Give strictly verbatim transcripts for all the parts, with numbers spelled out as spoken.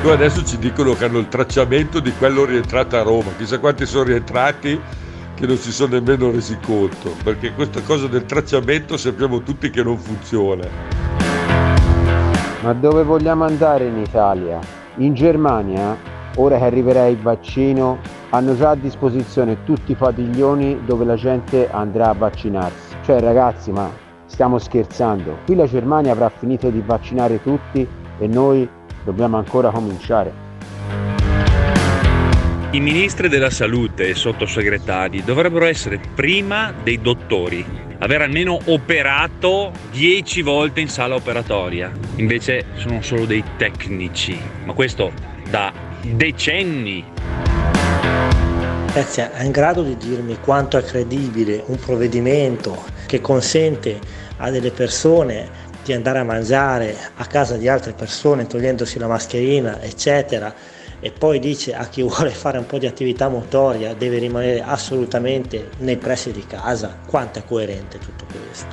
Poi adesso ci dicono che hanno il tracciamento di quello rientrato a Roma, chissà quanti sono rientrati che non si sono nemmeno resi conto, perché questa cosa del tracciamento sappiamo tutti che non funziona. Ma dove vogliamo andare in Italia? In Germania, ora che arriverà il vaccino, hanno già a disposizione tutti i padiglioni dove la gente andrà a vaccinarsi. Cioè ragazzi, ma stiamo scherzando? Qui la Germania avrà finito di vaccinare tutti e noi dobbiamo ancora cominciare. I ministri della salute e sottosegretari dovrebbero essere prima dei dottori, aver almeno operato dieci volte in sala operatoria. Invece sono solo dei tecnici, ma questo da decenni. Ragazzi, è in grado di dirmi quanto è credibile un provvedimento che consente a delle persone di andare a mangiare a casa di altre persone togliendosi la mascherina, eccetera, e poi dice a chi vuole fare un po' di attività motoria deve rimanere assolutamente nei pressi di casa? Quanto è coerente tutto questo?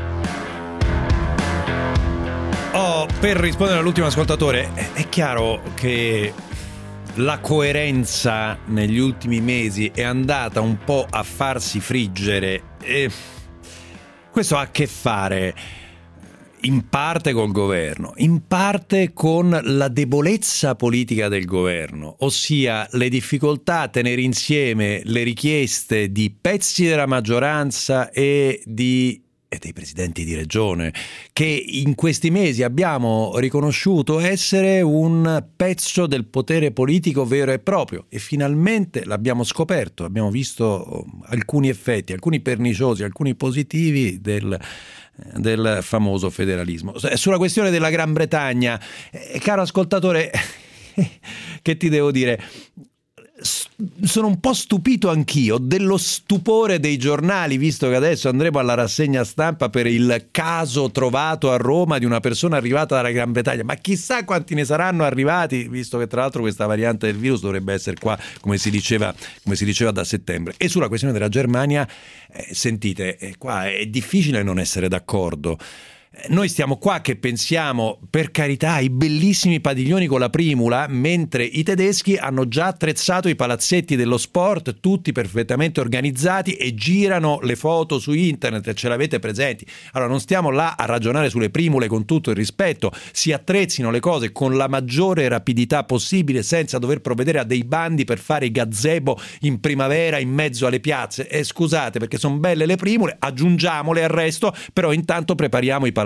Oh, per rispondere all'ultimo ascoltatore, è chiaro che la coerenza negli ultimi mesi è andata un po' a farsi friggere e questo ha a che fare in parte col governo, in parte con la debolezza politica del governo, ossia le difficoltà a tenere insieme le richieste di pezzi della maggioranza e di e dei presidenti di regione, che in questi mesi abbiamo riconosciuto essere un pezzo del potere politico vero e proprio, e finalmente l'abbiamo scoperto, abbiamo visto alcuni effetti, alcuni perniciosi, alcuni positivi del del famoso federalismo. Sulla questione della Gran Bretagna, eh, caro ascoltatore, che ti devo dire? Sono un po' stupito anch'io dello stupore dei giornali, visto che adesso andremo alla rassegna stampa per il caso trovato a Roma di una persona arrivata dalla Gran Bretagna, ma chissà quanti ne saranno arrivati, visto che tra l'altro questa variante del virus dovrebbe essere qua, come si diceva, come si diceva da settembre. E sulla questione della Germania, eh, sentite, eh, qua è difficile non essere d'accordo. Noi stiamo qua che pensiamo, per carità, ai bellissimi padiglioni con la primula, mentre i tedeschi hanno già attrezzato i palazzetti dello sport, tutti perfettamente organizzati, e girano le foto su internet e ce l'avete presenti. Allora non stiamo là a ragionare sulle primule, con tutto il rispetto, si attrezzino le cose con la maggiore rapidità possibile senza dover provvedere a dei bandi per fare i gazebo in primavera in mezzo alle piazze. E scusate, perché sono belle le primule, aggiungiamole al resto, però intanto prepariamo i palazzetti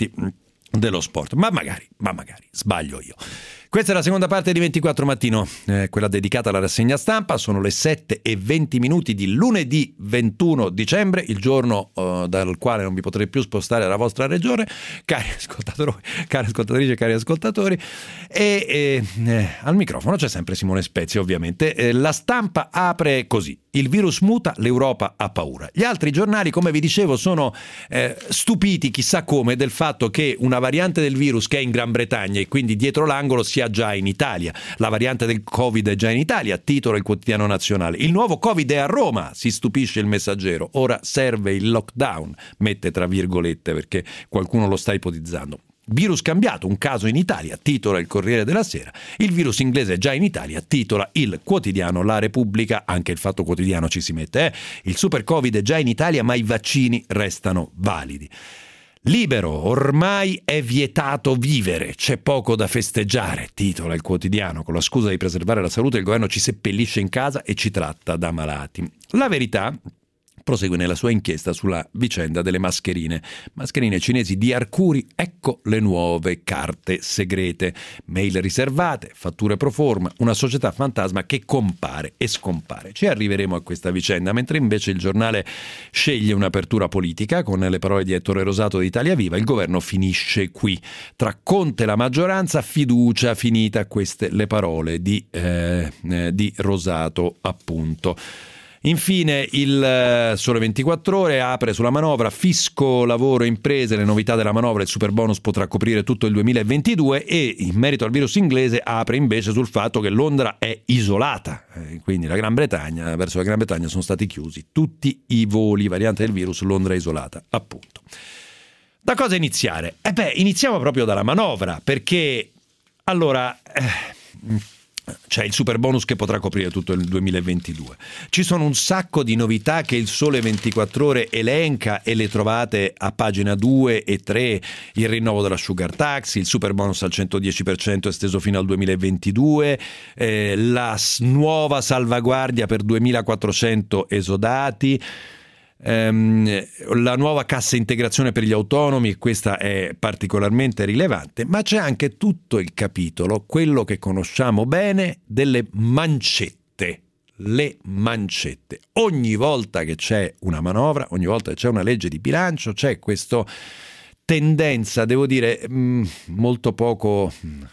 dello sport. Ma magari, ma magari sbaglio io. Questa è la seconda parte di ventiquattro Mattino, eh, quella dedicata alla rassegna stampa. Sono le sette e venti minuti di lunedì ventuno dicembre, il giorno uh, dal quale non vi potrete più spostare alla vostra regione, cari ascoltatori, cari ascoltatrici e cari ascoltatori. E eh, eh, al microfono c'è sempre Simone Spezia, ovviamente. Eh, la stampa apre così: il virus muta, l'Europa ha paura. Gli altri giornali, come vi dicevo, sono eh, stupiti, chissà come, del fatto che una variante del virus che è in Gran Bretagna e quindi dietro l'angolo sia già in Italia. La variante del Covid è già in Italia, titola il quotidiano nazionale. Il nuovo Covid è a Roma, si stupisce il Messaggero. Ora serve il lockdown, mette tra virgolette perché qualcuno lo sta ipotizzando. Virus cambiato, un caso in Italia, titola il Corriere della Sera. Il virus inglese è già in Italia, titola il quotidiano La Repubblica. Anche il Fatto Quotidiano ci si mette, eh? Il super Covid è già in Italia, ma i vaccini restano validi. Libero, ormai è vietato vivere, c'è poco da festeggiare, titola il quotidiano. Con la scusa di preservare la salute il governo ci seppellisce in casa e ci tratta da malati. La Verità prosegue nella sua inchiesta sulla vicenda delle mascherine. Mascherine cinesi di Arcuri, ecco le nuove carte segrete. Mail riservate, fatture pro forma, una società fantasma che compare e scompare. Ci arriveremo a questa vicenda, mentre invece il giornale sceglie un'apertura politica con le parole di Ettore Rosato di Italia Viva. Il governo finisce qui. Tra Conte e la maggioranza, fiducia finita. Queste le parole di, eh, eh, di Rosato, appunto. Infine il Sole ventiquattro Ore apre sulla manovra: fisco, lavoro, imprese, le novità della manovra. Il superbonus potrà coprire tutto il duemilaventidue. E in merito al virus inglese apre invece sul fatto che Londra è isolata, eh, quindi la Gran Bretagna, verso la Gran Bretagna sono stati chiusi tutti i voli. Variante del virus, Londra è isolata, appunto. Da cosa iniziare? Eh beh, iniziamo proprio dalla manovra, perché allora eh, c'è il super bonus che potrà coprire tutto il duemilaventidue. Ci sono un sacco di novità che il Sole ventiquattro Ore elenca e le trovate a pagina due e tre: il rinnovo della sugar tax, il super bonus al centodieci per cento esteso fino al duemilaventidue, eh, la s- nuova salvaguardia per duemilaquattrocento esodati, ehm, la nuova cassa integrazione per gli autonomi, questa è particolarmente rilevante, ma c'è anche tutto il capitolo, quello che conosciamo bene, delle mancette. Le mancette. Ogni volta che c'è una manovra, ogni volta che c'è una legge di bilancio, c'è questa tendenza, devo dire, mh, molto poco...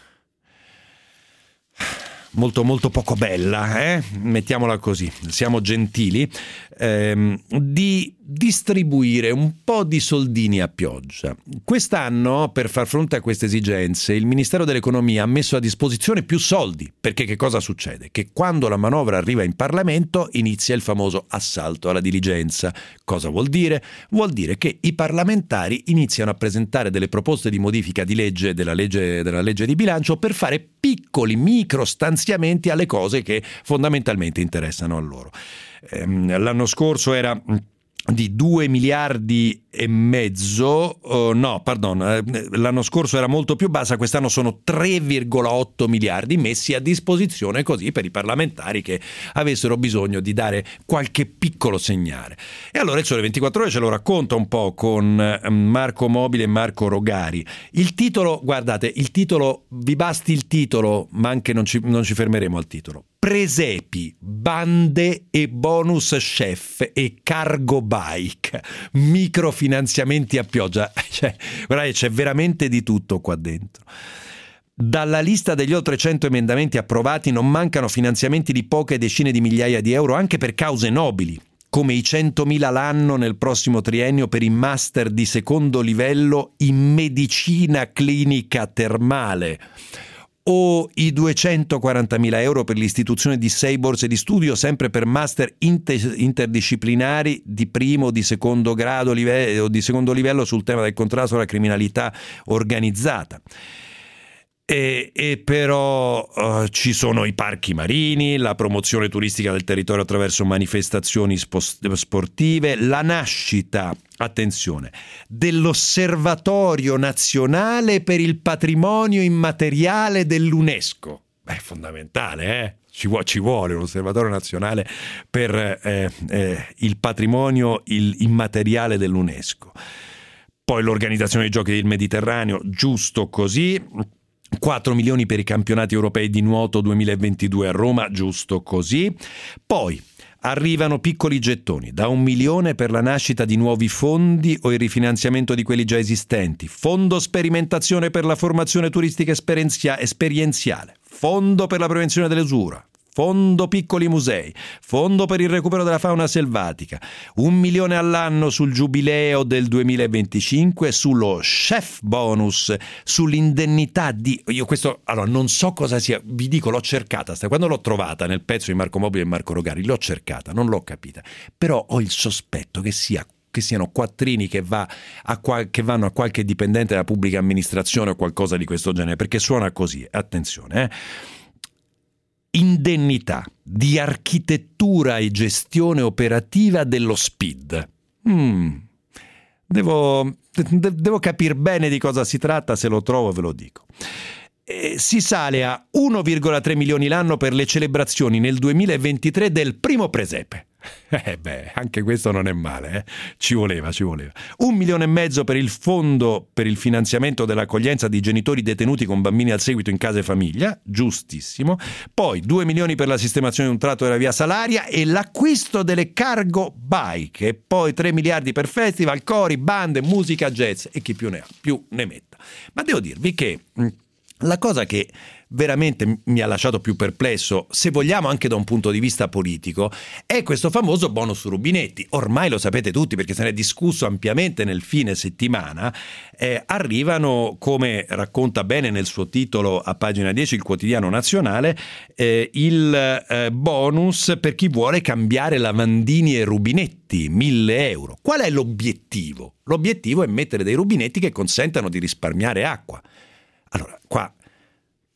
molto molto poco bella, eh? Mettiamola così, siamo gentili, ehm, di distribuire un po' di soldini a pioggia. Quest'anno, per far fronte a queste esigenze, il Ministero dell'Economia ha messo a disposizione più soldi, perché che cosa succede? Che quando la manovra arriva in Parlamento inizia il famoso assalto alla diligenza. Cosa vuol dire? Vuol dire che i parlamentari iniziano a presentare delle proposte di modifica di legge della legge, della legge di bilancio per fare piccoli micro stanziamenti alle cose che fondamentalmente interessano a loro. Ehm, l'anno scorso era di due miliardi e mezzo, uh, no, pardon, eh, l'anno scorso era molto più bassa, quest'anno sono tre virgola otto miliardi messi a disposizione così per i parlamentari che avessero bisogno di dare qualche piccolo segnale. E allora il Sole ventiquattro Ore ce lo racconta un po' con Marco Mobile e Marco Rogari. Il titolo, guardate, il titolo, vi basti il titolo, ma anche non ci, non ci fermeremo al titolo. Presepi, bande e bonus chef e cargo bike, microfinanziamenti a pioggia, cioè, guardate, c'è veramente di tutto qua dentro. Dalla lista degli oltre cento emendamenti approvati non mancano finanziamenti di poche decine di migliaia di euro anche per cause nobili, come i centomila l'anno nel prossimo triennio per i master di secondo livello in medicina clinica termale, o i duecentoquarantamila euro per l'istituzione di sei borse di studio sempre per master inter- interdisciplinari di primo o di secondo grado live- o di secondo livello sul tema del contrasto alla criminalità organizzata. E, e però uh, ci sono i parchi marini, la promozione turistica del territorio attraverso manifestazioni spo- sportive, la nascita, attenzione, dell'Osservatorio Nazionale per il Patrimonio Immateriale dell'UNESCO. Beh, è fondamentale, eh? Ci, vu- ci vuole un osservatorio nazionale per eh, eh, il patrimonio il immateriale dell'UNESCO. Poi l'organizzazione dei Giochi del Mediterraneo, giusto così. quattro milioni per i campionati europei di nuoto duemilaventidue a Roma, giusto così. Poi arrivano piccoli gettoni, da un milione per la nascita di nuovi fondi o il rifinanziamento di quelli già esistenti, fondo sperimentazione per la formazione turistica esperienzia- esperienziale, fondo per la prevenzione dell'usura, fondo piccoli musei, fondo per il recupero della fauna selvatica, un milione all'anno sul giubileo del duemilaventicinque, sullo chef bonus, sull'indennità di... Io questo, allora, non so cosa sia, vi dico, l'ho cercata, quando l'ho trovata nel pezzo di Marco Mobile e Marco Rogari, l'ho cercata, non l'ho capita, però ho il sospetto che sia che siano quattrini che, va a qual- che vanno a qualche dipendente della pubblica amministrazione o qualcosa di questo genere, perché suona così, attenzione, eh. Indennità di architettura e gestione operativa dello S P I D. Mm. Devo, de- devo capire bene di cosa si tratta, se lo trovo ve lo dico. E si sale a uno virgola tre milioni l'anno per le celebrazioni nel duemilaventitré del primo presepe. Eh beh, anche questo non è male, eh? Ci voleva, ci voleva. Un milione e mezzo per il fondo per il finanziamento dell'accoglienza di genitori detenuti con bambini al seguito in casa e famiglia, giustissimo. Poi due milioni per la sistemazione di un tratto della via Salaria e l'acquisto delle cargo bike. E poi tre miliardi per festival, cori, bande, musica, jazz e chi più ne ha, più ne metta. Ma devo dirvi che la cosa che veramente mi ha lasciato più perplesso, se vogliamo anche da un punto di vista politico, è questo famoso bonus rubinetti. Ormai lo sapete tutti perché se ne è discusso ampiamente nel fine settimana. Eh, arrivano, come racconta bene nel suo titolo a pagina dieci il Quotidiano Nazionale, eh, il eh, bonus per chi vuole cambiare lavandini e rubinetti, mille euro. Qual è l'obiettivo? L'obiettivo è mettere dei rubinetti che consentano di risparmiare acqua. Allora, qua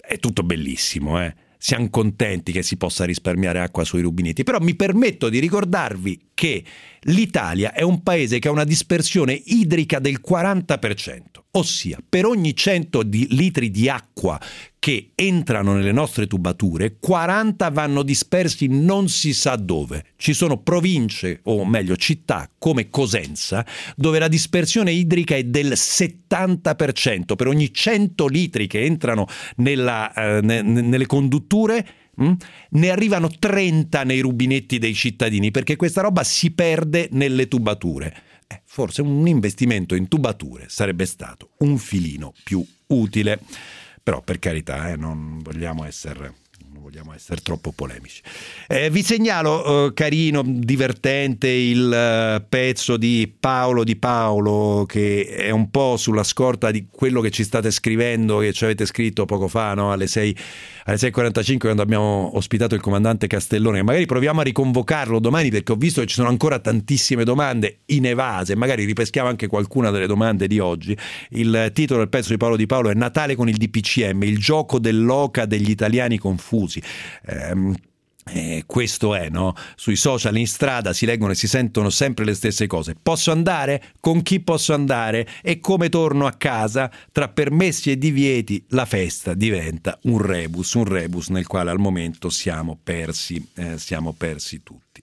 è tutto bellissimo, eh. Siamo contenti che si possa risparmiare acqua sui rubinetti, però mi permetto di ricordarvi che l'Italia è un paese che ha una dispersione idrica del quaranta per cento, ossia per ogni cento di litri di acqua che entrano nelle nostre tubature, quaranta vanno dispersi non si sa dove. Ci sono province, o meglio città, come Cosenza, dove la dispersione idrica è del settanta per cento. Per ogni cento litri che entrano nella, eh, ne, nelle condutture, mh, ne arrivano trenta nei rubinetti dei cittadini, perché questa roba si perde nelle tubature. Eh, forse un investimento in tubature sarebbe stato un filino più utile. Però per carità, eh, non vogliamo essere, non vogliamo essere troppo polemici. Eh, vi segnalo, eh, carino, divertente, il eh, pezzo di Paolo Di Paolo, che è un po' sulla scorta di quello che ci state scrivendo, che ci avete scritto poco fa, no? alle sei alle sei e quarantacinque, quando abbiamo ospitato il comandante Castellone. Magari proviamo a riconvocarlo domani, perché ho visto che ci sono ancora tantissime domande inevase, magari ripeschiamo anche qualcuna delle domande di oggi. Il titolo del pezzo di Paolo Di Paolo è Natale con il D P C M, il gioco dell'oca degli italiani confusi. Ehm, Eh, questo è, no? Sui social, in strada si leggono e si sentono sempre le stesse cose. Posso andare? Con chi posso andare? E come torno a casa? Tra permessi e divieti la festa diventa un rebus, un rebus nel quale al momento siamo persi, eh, siamo persi tutti.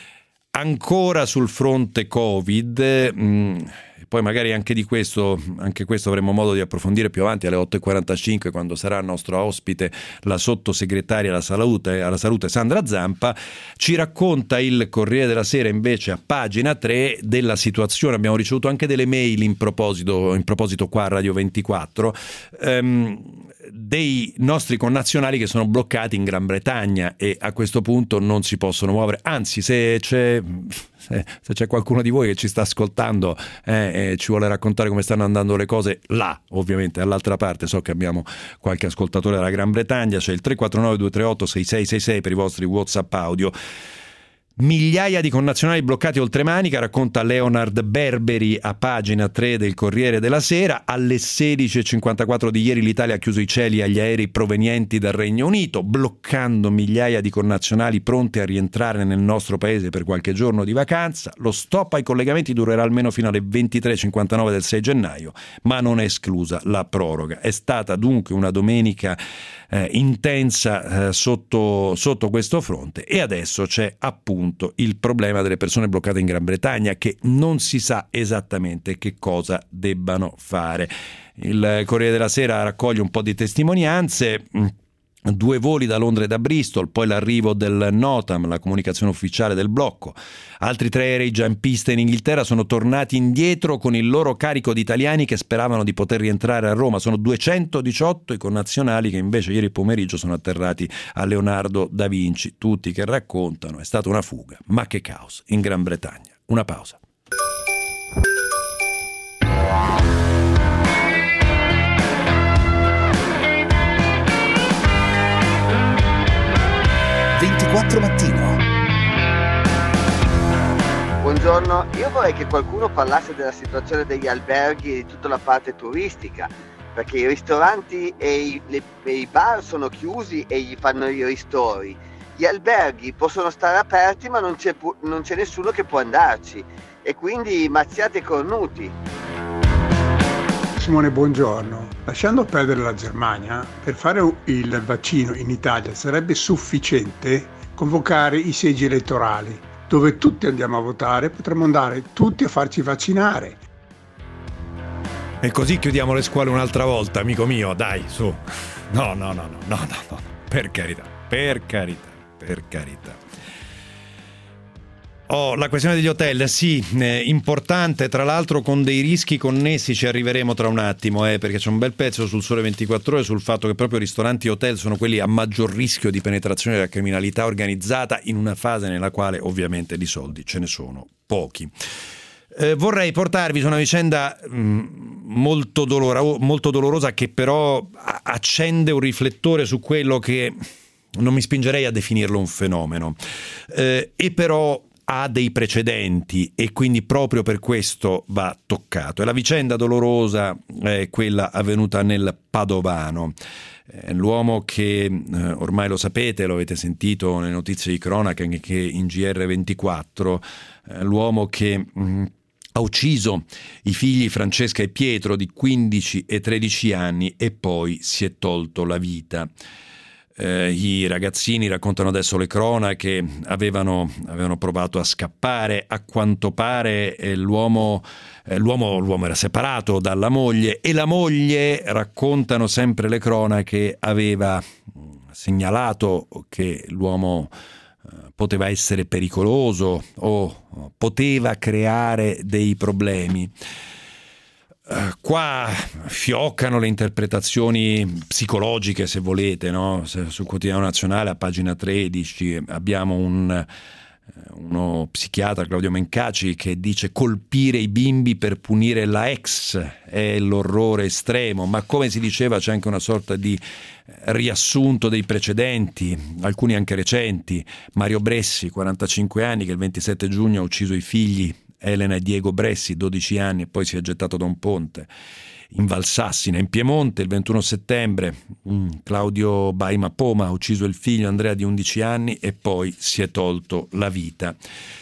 Ancora sul fronte Covid, mh, poi magari anche di questo, anche questo avremo modo di approfondire più avanti alle otto e quarantacinque, quando sarà nostro ospite la sottosegretaria alla salute, alla salute Sandra Zampa. Ci racconta il Corriere della Sera invece a pagina tre della situazione. Abbiamo ricevuto anche delle mail in proposito, in proposito qua a Radio ventiquattro, ehm, dei nostri connazionali che sono bloccati in Gran Bretagna e a questo punto non si possono muovere. Anzi, se c'è, se, se c'è qualcuno di voi che ci sta ascoltando eh, e ci vuole raccontare come stanno andando le cose là, ovviamente all'altra parte, so che abbiamo qualche ascoltatore della Gran Bretagna, c'è il tre quattro nove due tre otto sei sei sei sei per i vostri WhatsApp audio. Migliaia di connazionali bloccati oltremanica, racconta Leonard Berberi a pagina tre del Corriere della Sera. Alle sedici e cinquantaquattro di ieri l'Italia ha chiuso i cieli agli aerei provenienti dal Regno Unito, bloccando migliaia di connazionali pronti a rientrare nel nostro paese per qualche giorno di vacanza. Lo stop ai collegamenti durerà almeno fino alle ventitré e cinquantanove del sei gennaio, ma non è esclusa la proroga. È stata dunque una domenica eh, intensa eh, sotto, sotto questo fronte, e adesso c'è appunto il problema delle persone bloccate in Gran Bretagna, che non si sa esattamente che cosa debbano fare. Il Corriere della Sera raccoglie un po' di testimonianze. Due voli da Londra e da Bristol, poi l'arrivo del NOTAM, la comunicazione ufficiale del blocco. Altri tre aerei già in pista in Inghilterra sono tornati indietro con il loro carico di italiani che speravano di poter rientrare a Roma. Sono duecentodiciotto i connazionali che invece ieri pomeriggio sono atterrati a Leonardo da Vinci, tutti che raccontano è stata una fuga, ma che caos in Gran Bretagna. Una pausa. ventiquattro mattino. Buongiorno, io vorrei che qualcuno parlasse della situazione degli alberghi e di tutta la parte turistica, perché i ristoranti e i, le, e i bar sono chiusi e gli fanno i ristori. Gli alberghi possono stare aperti, ma non c'è, non c'è nessuno che può andarci, e quindi mazziate e cornuti. Simone, buongiorno. Lasciando perdere la Germania, per fare il vaccino in Italia sarebbe sufficiente convocare i seggi elettorali, dove tutti andiamo a votare, potremmo andare tutti a farci vaccinare. E così chiudiamo le scuole un'altra volta, amico mio, dai, su. No, no, no, no, no, no, no. Per carità, per carità, per carità. Oh, la questione degli hotel, sì, eh, importante, tra l'altro con dei rischi connessi, ci arriveremo tra un attimo, eh, perché c'è un bel pezzo sul Sole ventiquattro Ore sul fatto che proprio ristoranti e hotel sono quelli a maggior rischio di penetrazione della criminalità organizzata, in una fase nella quale ovviamente di soldi ce ne sono pochi. Eh, vorrei portarvi su una vicenda mh, molto, dolora- molto dolorosa, che però accende un riflettore su quello che non mi spingerei a definirlo un fenomeno, eh, e però ha dei precedenti e quindi proprio per questo va toccato. E la vicenda dolorosa è quella avvenuta nel Padovano. L'uomo che, eh, ormai lo sapete, lo avete sentito nelle notizie di cronaca, anche in G R ventiquattro, eh, l'uomo che mh, ha ucciso i figli Francesca e Pietro di quindici e tredici anni e poi si è tolto la vita. Eh, I ragazzini, raccontano adesso le cronache, avevano, avevano provato a scappare. A quanto pare eh, l'uomo, eh, l'uomo, l'uomo era separato dalla moglie e la moglie, raccontano sempre le cronache, aveva segnalato che l'uomo eh, poteva essere pericoloso o poteva creare dei problemi. Uh, qua fioccano le interpretazioni psicologiche, se volete, no? Sul Quotidiano Nazionale, a pagina tredici, abbiamo un, uno psichiatra, Claudio Mencaci, che dice: colpire i bimbi per punire la ex è l'orrore estremo. Ma come si diceva, c'è anche una sorta di riassunto dei precedenti, alcuni anche recenti. Mario Bressi, quarantacinque anni, che il ventisette giugno ha ucciso i figli Elena e Diego Bressi, dodici anni, e poi si è gettato da un ponte. In Valsassina, in Piemonte, il ventuno settembre, mm, Claudio Baima Poma ha ucciso il figlio Andrea di undici anni e poi si è tolto la vita.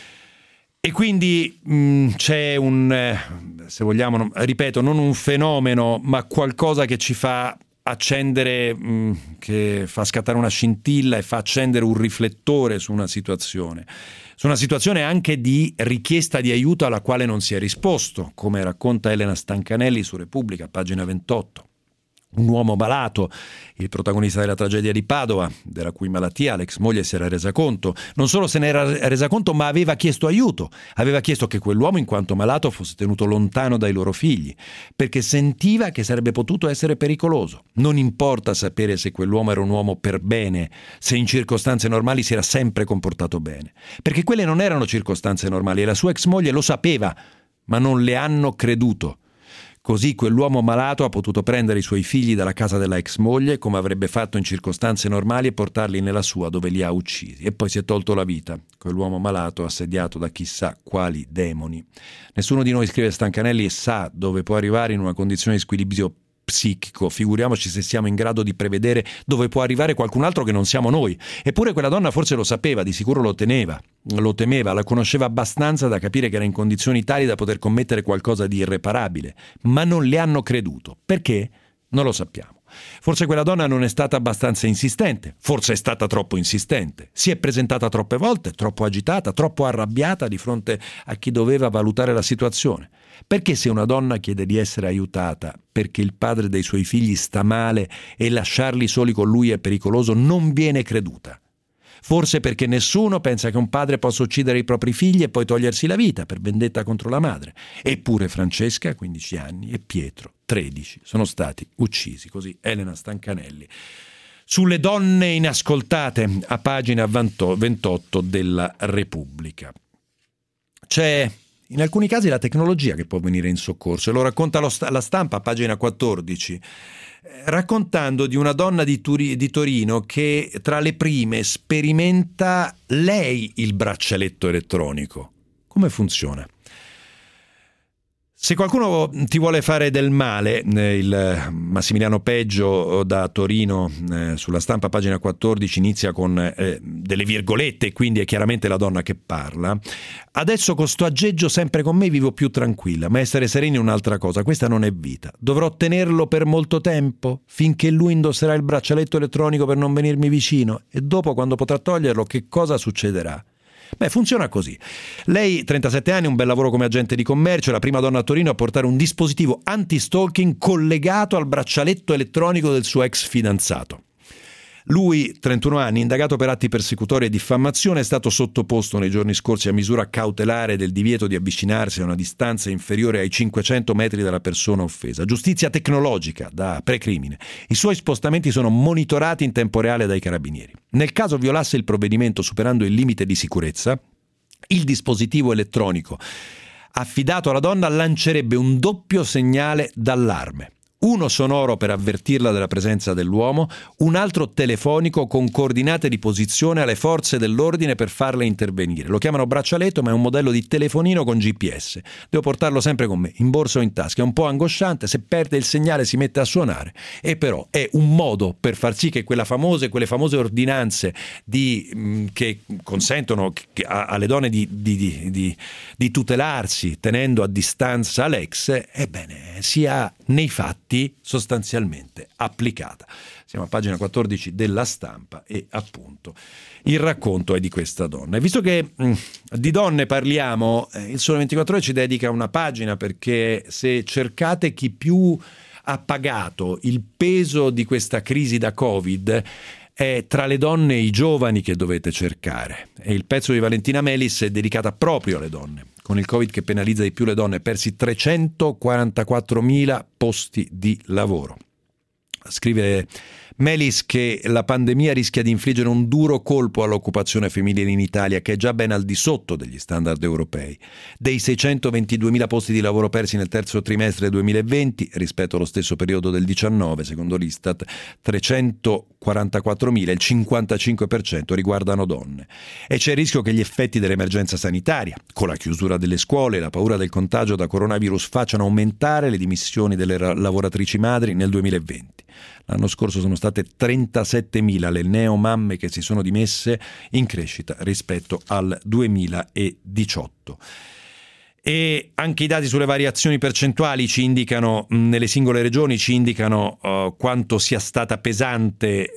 E quindi mh, c'è un, eh, se vogliamo, ripeto, non un fenomeno, ma qualcosa che ci fa accendere, mh, che fa scattare una scintilla e fa accendere un riflettore su una situazione. Su una situazione anche di richiesta di aiuto alla quale non si è risposto, come racconta Elena Stancanelli su Repubblica, pagina ventotto. Un uomo malato, il protagonista della tragedia di Padova, della cui malattia l'ex moglie si era resa conto. Non solo se ne era resa conto, ma aveva chiesto aiuto. Aveva chiesto che quell'uomo, in quanto malato, fosse tenuto lontano dai loro figli, perché sentiva che sarebbe potuto essere pericoloso. Non importa sapere se quell'uomo era un uomo per bene, se in circostanze normali si era sempre comportato bene, perché quelle non erano circostanze normali e la sua ex moglie lo sapeva, ma non le hanno creduto. Così quell'uomo malato ha potuto prendere i suoi figli dalla casa della ex moglie, come avrebbe fatto in circostanze normali, e portarli nella sua, dove li ha uccisi. E poi si è tolto la vita, quell'uomo malato assediato da chissà quali demoni. Nessuno di noi, scrive Stancanelli, sa dove può arrivare in una condizione di squilibrio psichico, figuriamoci se siamo in grado di prevedere dove può arrivare qualcun altro che non siamo noi. Eppure quella donna forse lo sapeva, di sicuro lo teneva, lo temeva, la conosceva abbastanza da capire che era in condizioni tali da poter commettere qualcosa di irreparabile, ma non le hanno creduto. Perché? Non lo sappiamo. Forse quella donna non è stata abbastanza insistente, forse è stata troppo insistente, si è presentata troppe volte, troppo agitata, troppo arrabbiata di fronte a chi doveva valutare la situazione. Perché se una donna chiede di essere aiutata perché il padre dei suoi figli sta male e lasciarli soli con lui è pericoloso, non viene creduta? Forse perché nessuno pensa che un padre possa uccidere i propri figli e poi togliersi la vita per vendetta contro la madre. Eppure Francesca, quindici anni, e Pietro, tredici, sono stati uccisi. Così Elena Stancanelli. Sulle donne inascoltate, a pagina ventotto della Repubblica. C'è in alcuni casi la tecnologia che può venire in soccorso, e lo racconta lo sta- la Stampa, a pagina quattordici, raccontando di una donna di, Turi- di Torino che tra le prime sperimenta lei il braccialetto elettronico. Come funziona? Se qualcuno ti vuole fare del male, il Massimiliano Peggio da Torino, eh, sulla Stampa, pagina quattordici, inizia con eh, delle virgolette, quindi è chiaramente la donna che parla. Adesso con sto aggeggio sempre con me vivo più tranquilla, ma essere sereni è un'altra cosa, questa non è vita. Dovrò tenerlo per molto tempo, finché lui indosserà il braccialetto elettronico per non venirmi vicino, e dopo, quando potrà toglierlo, che cosa succederà? Beh, funziona così. Lei, trentasette anni, un bel lavoro come agente di commercio, è la prima donna a Torino a portare un dispositivo anti-stalking collegato al braccialetto elettronico del suo ex fidanzato. Lui, trentuno anni, indagato per atti persecutori e diffamazione, è stato sottoposto nei giorni scorsi a misura cautelare del divieto di avvicinarsi a una distanza inferiore ai cinquecento metri dalla persona offesa. Giustizia tecnologica da precrimine. I suoi spostamenti sono monitorati in tempo reale dai carabinieri. Nel caso violasse il provvedimento superando il limite di sicurezza, il dispositivo elettronico affidato alla donna lancerebbe un doppio segnale d'allarme. uno sonoro per avvertirla della presenza dell'uomo, un altro telefonico con coordinate di posizione alle forze dell'ordine per farle intervenire. Lo chiamano braccialetto, ma è un modello di telefonino con G P S. Devo portarlo sempre con me, in borsa o in tasca. È un po' angosciante, se perde il segnale si mette a suonare, e però è un modo per far sì che quella famose, quelle famose ordinanze di, mh, che consentono che, a, alle donne di, di, di, di, di tutelarsi tenendo a distanza l'ex, ebbene, sia nei fatti sostanzialmente applicata. Siamo a pagina quattordici della Stampa e appunto il racconto è di questa donna. E visto che mh, di donne parliamo, eh, il Sole ventiquattro Ore ci dedica una pagina, perché se cercate chi più ha pagato il peso di questa crisi da Covid, è tra le donne e i giovani che dovete cercare. E il pezzo di Valentina Melis è dedicato proprio alle donne. Con il Covid che penalizza di più le donne, persi trecentoquarantaquattromila posti di lavoro. Scrive Melis che la pandemia rischia di infliggere un duro colpo all'occupazione femminile in Italia, che è già ben al di sotto degli standard europei. Dei seicentoventiduemila posti di lavoro persi nel terzo trimestre duemilaventi rispetto allo stesso periodo del diciannove, secondo l'Istat, trecentoquarantaquattromila, il cinquantacinque per cento riguardano donne. E c'è il rischio che gli effetti dell'emergenza sanitaria, con la chiusura delle scuole e la paura del contagio da coronavirus, facciano aumentare le dimissioni delle lavoratrici madri nel duemilaventi. L'anno scorso sono state trentasettemila le neomamme che si sono dimesse, in crescita rispetto al duemiladiciotto. E anche i dati sulle variazioni percentuali ci indicano, nelle singole regioni ci indicano uh, quanto sia stata pesante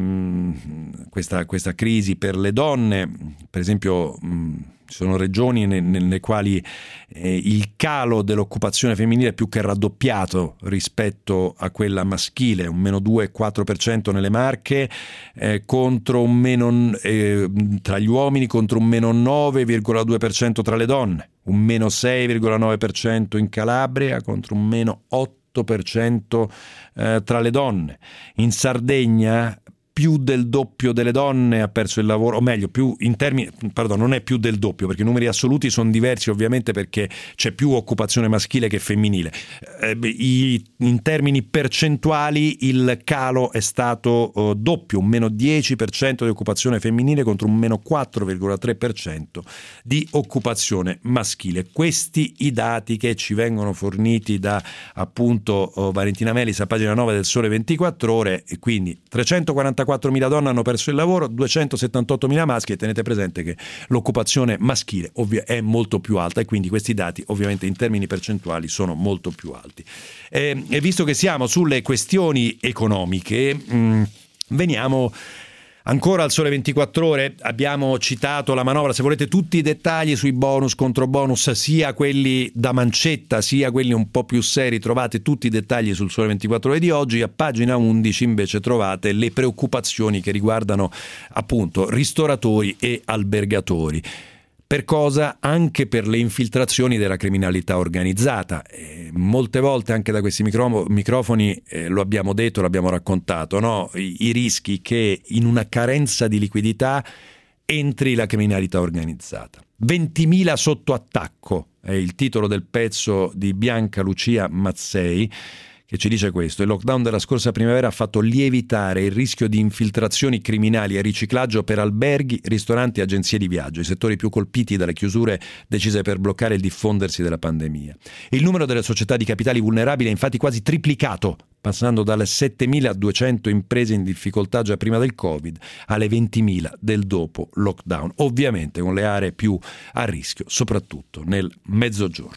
ehm, questa, questa crisi per le donne. Per esempio mh, ci sono regioni nelle, nelle quali eh, il calo dell'occupazione femminile è più che raddoppiato rispetto a quella maschile, un meno due virgola quattro per cento nelle Marche, eh, contro un meno eh, tra gli uomini, contro un meno nove virgola due per cento tra le donne, un meno sei virgola nove per cento in Calabria contro un meno otto per cento eh, tra le donne. In Sardegna più del doppio delle donne ha perso il lavoro, o meglio, più in termini, pardon, non è più del doppio, perché i numeri assoluti sono diversi ovviamente, perché c'è più occupazione maschile che femminile. Eh, i, in termini percentuali il calo è stato uh, doppio, un meno dieci per cento di occupazione femminile contro un meno quattro virgola tre per cento di occupazione maschile. Questi i dati che ci vengono forniti da appunto uh, Valentina Melis a pagina nove del Sole ventiquattro Ore, e quindi trecentoquarantaquattromila donne hanno perso il lavoro, duecentosettantottomila maschi, e tenete presente che l'occupazione maschile ovvio, è molto più alta, e quindi questi dati ovviamente in termini percentuali sono molto più alti. E, e visto che siamo sulle questioni economiche, mh, veniamo ancora al Sole ventiquattro Ore. Abbiamo citato la manovra, se volete tutti i dettagli sui bonus, contro bonus, sia quelli da mancetta sia quelli un po' più seri, trovate tutti i dettagli sul Sole ventiquattro Ore di oggi. A pagina undici invece trovate le preoccupazioni che riguardano appunto ristoratori e albergatori. Per cosa? Anche per le infiltrazioni della criminalità organizzata. Eh, molte volte anche da questi micro- microfoni eh, lo abbiamo detto, l'abbiamo raccontato, no? I, i rischi che in una carenza di liquidità entri la criminalità organizzata. ventimila sotto attacco è il titolo del pezzo di Bianca Lucia Mazzei, che ci dice questo: il lockdown della scorsa primavera ha fatto lievitare il rischio di infiltrazioni criminali e riciclaggio per alberghi, ristoranti e agenzie di viaggio, i settori più colpiti dalle chiusure decise per bloccare il diffondersi della pandemia. Il numero delle società di capitali vulnerabili è infatti quasi triplicato, passando dalle settemiladuecento imprese in difficoltà già prima del Covid alle ventimila del dopo lockdown, ovviamente con le aree più a rischio, soprattutto nel mezzogiorno.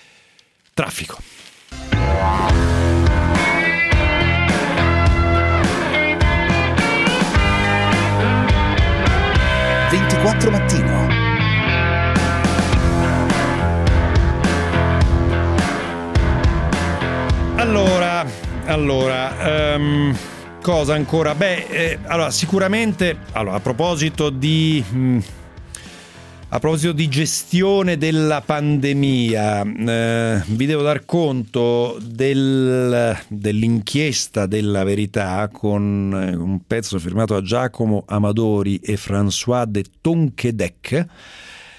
Traffico. ventiquattro mattino. Allora, allora, um, cosa ancora? Beh, eh, allora sicuramente, allora, a proposito di mh, a proposito di gestione della pandemia, eh, vi devo dar conto del, dell'inchiesta della Verità con eh, un pezzo firmato da Giacomo Amadori e François de Tonquédec,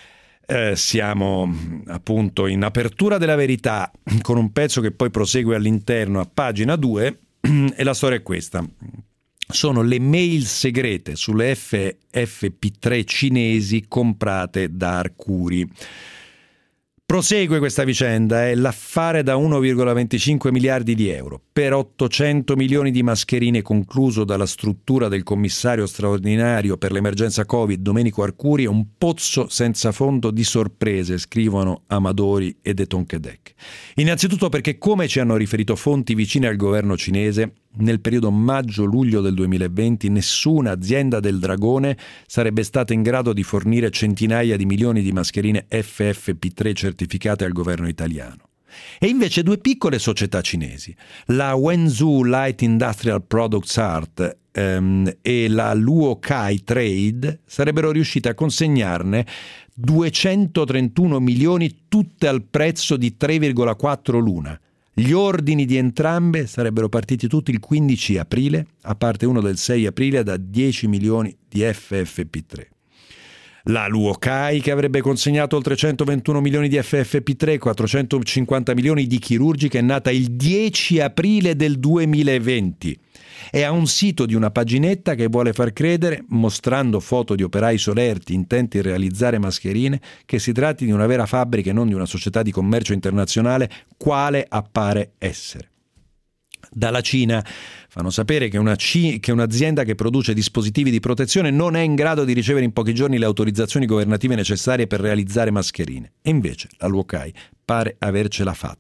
eh, siamo appunto in apertura della Verità con un pezzo che poi prosegue all'interno a pagina due e la storia è questa. Sono le mail segrete sulle F F P tre cinesi comprate da Arcuri. Prosegue questa vicenda, è l'affare da uno virgola venticinque miliardi di euro per ottocento milioni di mascherine concluso dalla struttura del commissario straordinario per l'emergenza Covid Domenico Arcuri, è un pozzo senza fondo di sorprese, scrivono Amadori e De Tonquedec. Innanzitutto perché, come ci hanno riferito fonti vicine al governo cinese, nel periodo maggio-luglio del duemilaventi nessuna azienda del dragone sarebbe stata in grado di fornire centinaia di milioni di mascherine F F P tre certificate al governo italiano. E invece due piccole società cinesi, la Wenzhou Light Industrial Products Art ehm, e la Luo Kai Trade, sarebbero riuscite a consegnarne duecentotrentuno milioni, tutte al prezzo di tre virgola quattro l'una. Gli ordini di entrambe sarebbero partiti tutti il quindici aprile, a parte uno del sei aprile da dieci milioni di F F P tre. La Luo Kai, che avrebbe consegnato oltre centoventuno milioni di F F P tre e quattrocentocinquanta milioni di chirurgica, è nata il dieci aprile del duemilaventi e ha un sito di una paginetta che vuole far credere, mostrando foto di operai solerti intenti a realizzare mascherine, che si tratti di una vera fabbrica e non di una società di commercio internazionale, quale appare essere. Dalla Cina fanno sapere che, una C- che un'azienda che produce dispositivi di protezione non è in grado di ricevere in pochi giorni le autorizzazioni governative necessarie per realizzare mascherine. E invece la Luo Kai pare avercela fatta.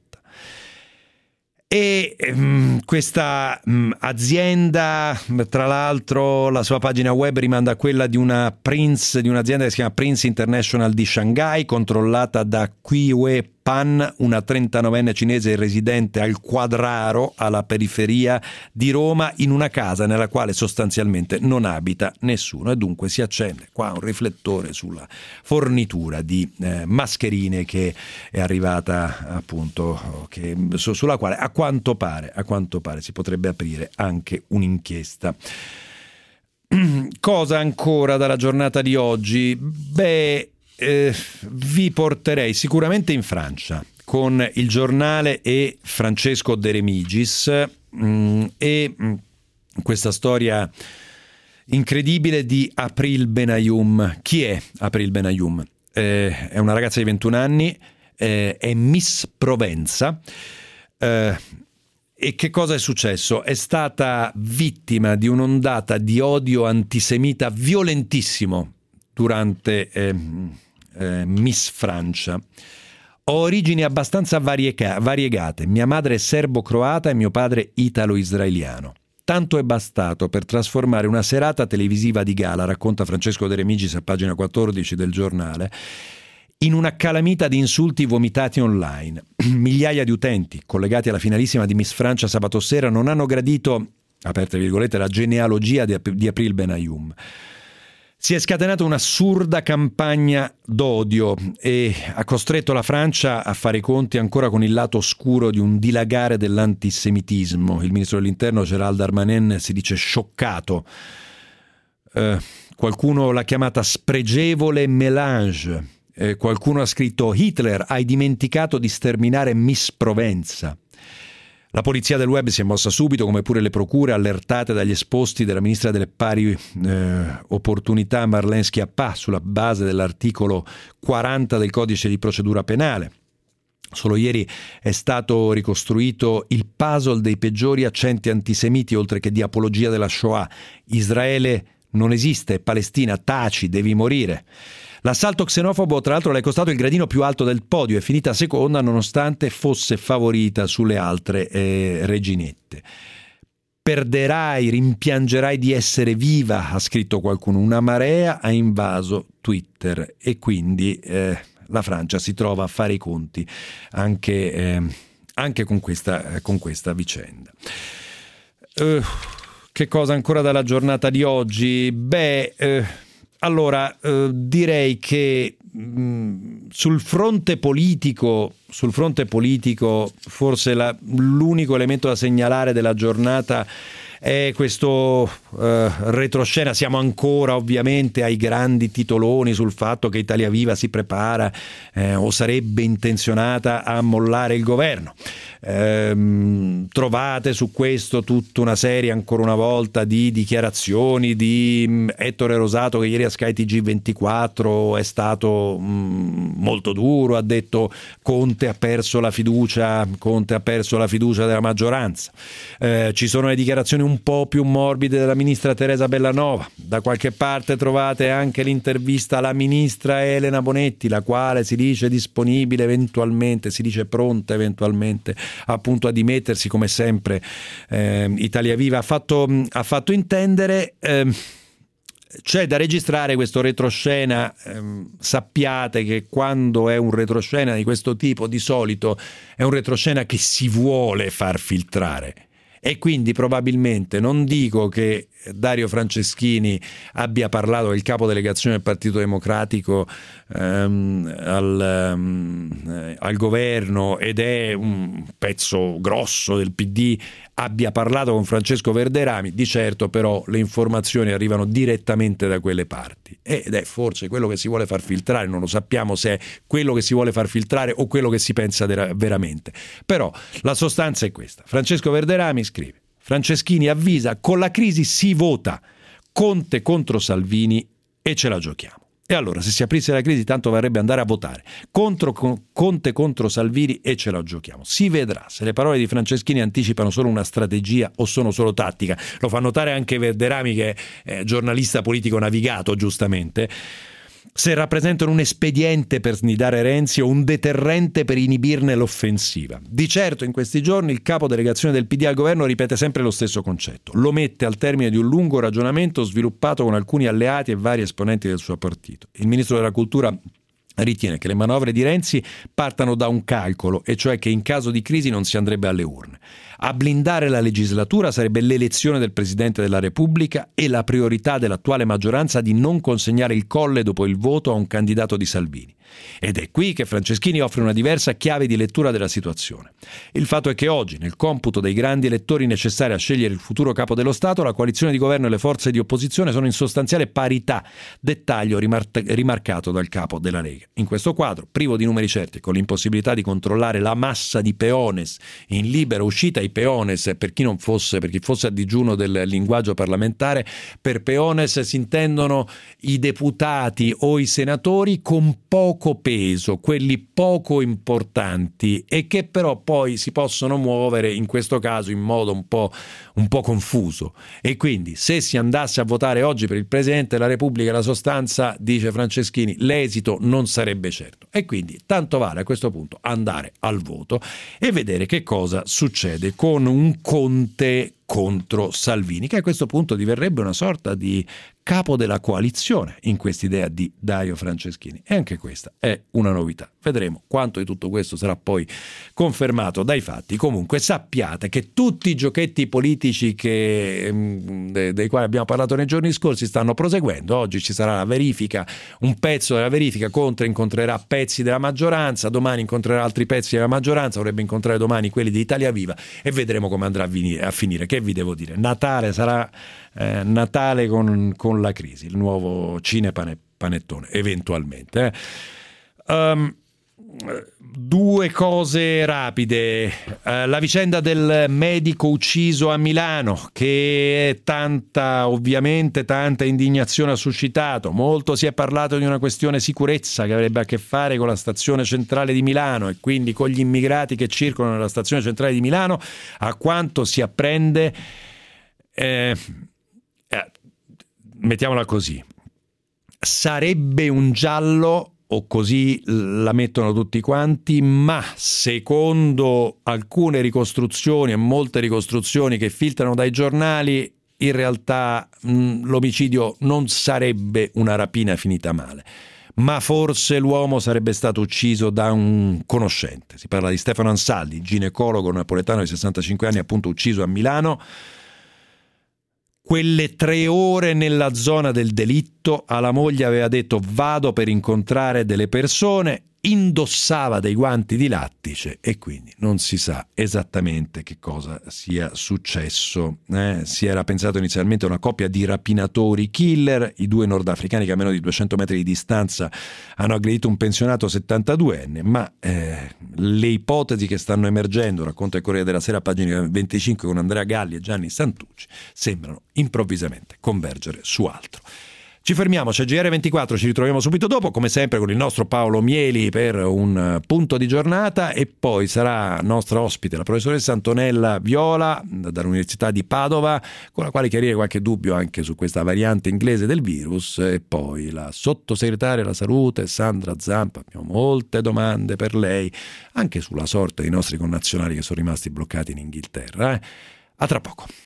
E um, questa um, azienda, tra l'altro, la sua pagina web rimanda a quella di una Prince, di un'azienda che si chiama Prince International di Shanghai, controllata da Qiwei Pan, una trentanovenne cinese residente al Quadraro, alla periferia di Roma, in una casa nella quale sostanzialmente non abita nessuno, e dunque si accende qua un riflettore sulla fornitura di eh, mascherine che è arrivata, appunto, che, su, sulla quale a quanto pare, a quanto pare si potrebbe aprire anche un'inchiesta. Cosa ancora dalla giornata di oggi? Beh, Eh, vi porterei sicuramente in Francia con Il Giornale e Francesco De Remigis mh, e mh, questa storia incredibile di April Benayoum. Chi è April Benayoum? Eh, è una ragazza di ventuno anni, eh, è Miss Provenza. Eh, E che cosa è successo? È stata vittima di un'ondata di odio antisemita violentissimo durante eh, eh, Miss Francia. Ho origini abbastanza variega- variegate. Mia madre è serbo-croata e mio padre italo-israeliano. Tanto è bastato per trasformare una serata televisiva di gala, racconta Francesco De Remigis a pagina quattordici del Giornale, in una calamita di insulti vomitati online. Migliaia di utenti collegati alla finalissima di Miss Francia sabato sera non hanno gradito, aperte virgolette, la genealogia di, Ap- di April Benayoum. Si è scatenata un'assurda campagna d'odio e ha costretto la Francia a fare i conti ancora con il lato oscuro di un dilagare dell'antisemitismo. Il ministro dell'Interno Gérald Darmanin si dice scioccato. Eh, qualcuno l'ha chiamata spregevole mélange. Eh, qualcuno ha scritto: Hitler, hai dimenticato di sterminare Miss Provenza. La polizia del web si è mossa subito, come pure le procure, allertate dagli esposti della ministra delle pari eh, opportunità Marlène Schiappa sulla base dell'articolo quaranta del codice di procedura penale. Solo ieri è stato ricostruito il puzzle dei peggiori accenti antisemiti, oltre che di apologia della Shoah. Israele non esiste, Palestina taci, devi morire. L'assalto xenofobo, tra l'altro, le è costato il gradino più alto del podio, è finita seconda nonostante fosse favorita sulle altre eh, reginette. Perderai, rimpiangerai di essere viva, ha scritto qualcuno. Una marea ha invaso Twitter e quindi eh, la Francia si trova a fare i conti anche, eh, anche con questa, eh, con questa vicenda. Uh, che cosa ancora dalla giornata di oggi? Beh... Eh, Allora, eh, direi che mh, sul fronte politico, sul fronte politico forse la, l'unico elemento da segnalare della giornata è questo eh, retroscena. Siamo ancora ovviamente ai grandi titoloni sul fatto che Italia Viva si prepara eh, o sarebbe intenzionata a mollare il governo. Ehm, trovate su questo tutta una serie, ancora una volta, di dichiarazioni di mh, Ettore Rosato, che ieri a Sky T G ventiquattro è stato mh, molto duro, ha detto Conte ha perso la fiducia, Conte ha perso la fiducia della maggioranza. Eh, ci sono le dichiarazioni un po' più morbide della ministra Teresa Bellanova. Da qualche parte trovate anche l'intervista alla ministra Elena Bonetti, la quale si dice disponibile eventualmente, si dice pronta eventualmente appunto a dimettersi, come sempre eh, Italia Viva ha fatto, ha fatto intendere. Eh, c'è da registrare questo retroscena. Eh, sappiate che quando è un retroscena di questo tipo, di solito è un retroscena che si vuole far filtrare. E quindi probabilmente, non dico che Dario Franceschini abbia parlato, il capo delegazione del Partito Democratico, ehm, al, um, al governo, ed è un pezzo grosso del P D, abbia parlato con Francesco Verderami. Di certo però le informazioni arrivano direttamente da quelle parti, ed è forse quello che si vuole far filtrare. Non lo sappiamo se è quello che si vuole far filtrare o quello che si pensa de- veramente, però la sostanza è questa. Francesco Verderami scrive: Franceschini avvisa, con la crisi si vota, Conte contro Salvini e ce la giochiamo. E allora, se si aprisse la crisi, tanto varrebbe andare a votare. Contro, con, Conte contro Salvini e ce la giochiamo. Si vedrà se le parole di Franceschini anticipano solo una strategia o sono solo tattica. Lo fa notare anche Verderami, che è giornalista politico navigato, giustamente. Se rappresentano un espediente per snidare Renzi o un deterrente per inibirne l'offensiva. Di certo in questi giorni il capo delegazione del P D al governo ripete sempre lo stesso concetto. Lo mette al termine di un lungo ragionamento sviluppato con alcuni alleati e vari esponenti del suo partito. Il ministro della Cultura ritiene che le manovre di Renzi partano da un calcolo, e cioè che in caso di crisi non si andrebbe alle urne. A blindare la legislatura sarebbe l'elezione del Presidente della Repubblica e la priorità dell'attuale maggioranza di non consegnare il Colle dopo il voto a un candidato di Salvini. Ed è qui che Franceschini offre una diversa chiave di lettura della situazione. Il fatto è che oggi, nel computo dei grandi elettori necessari a scegliere il futuro capo dello Stato, la coalizione di governo e le forze di opposizione sono in sostanziale parità, dettaglio rimar- rimarcato dal capo della Lega. In questo quadro, privo di numeri certi e con l'impossibilità di controllare la massa di peones in libera uscita, i peones, per chi non fosse, per chi fosse a digiuno del linguaggio parlamentare, per peones si intendono i deputati o i senatori con poco peso, quelli poco importanti, e che però poi si possono muovere in questo caso in modo un po', un po' confuso. E quindi, se si andasse a votare oggi per il Presidente della Repubblica, la sostanza, dice Franceschini, l'esito non sarebbe certo. E quindi tanto vale a questo punto andare al voto e vedere che cosa succede con un Conte contro Salvini, che a questo punto diverrebbe una sorta di capo della coalizione in quest'idea di Dario Franceschini. E anche questa è una novità. Vedremo quanto di tutto questo sarà poi confermato dai fatti. Comunque sappiate che tutti i giochetti politici che, de, dei quali abbiamo parlato nei giorni scorsi stanno proseguendo. Oggi ci sarà la verifica, un pezzo della verifica. Conte incontrerà pezzi della maggioranza, domani incontrerà altri pezzi della maggioranza, dovrebbe incontrare domani quelli di Italia Viva, e vedremo come andrà a finire. Che vi devo dire? Natale sarà eh, Natale con, con la crisi, il nuovo cinepanettone eventualmente. Eh. Um, Due cose rapide. Uh, la vicenda del medico ucciso a Milano, che tanta, ovviamente tanta indignazione ha suscitato. Molto si è parlato di una questione sicurezza che avrebbe a che fare con la stazione centrale di Milano e quindi con gli immigrati che circolano nella stazione centrale di Milano. A quanto si apprende, eh, eh, mettiamola così, sarebbe un giallo, o così la mettono tutti quanti, ma secondo alcune ricostruzioni e molte ricostruzioni che filtrano dai giornali, in realtà mh, l'omicidio non sarebbe una rapina finita male, ma forse l'uomo sarebbe stato ucciso da un conoscente. Si parla di Stefano Ansaldi, ginecologo napoletano di sessantacinque anni, appunto ucciso a Milano. Quelle tre ore nella zona del delitto marito alla moglie aveva detto vado per incontrare delle persone, indossava dei guanti di lattice e quindi non si sa esattamente che cosa sia successo. Eh, si era pensato inizialmente a una coppia di rapinatori killer, i due nordafricani che a meno di duecento metri di distanza hanno aggredito un pensionato settantaduenne, ma eh, le ipotesi che stanno emergendo, racconta il Corriere della Sera, pagina venticinque, con Andrea Galli e Gianni Santucci, sembrano improvvisamente convergere su altro. Ci fermiamo, c'è G R ventiquattro, ci ritroviamo subito dopo, come sempre con il nostro Paolo Mieli per un punto di giornata, e poi sarà nostra ospite la professoressa Antonella Viola dall'Università di Padova, con la quale chiarire qualche dubbio anche su questa variante inglese del virus, e poi la sottosegretaria alla salute Sandra Zampa. Abbiamo molte domande per lei anche sulla sorte dei nostri connazionali che sono rimasti bloccati in Inghilterra. Eh? A tra poco.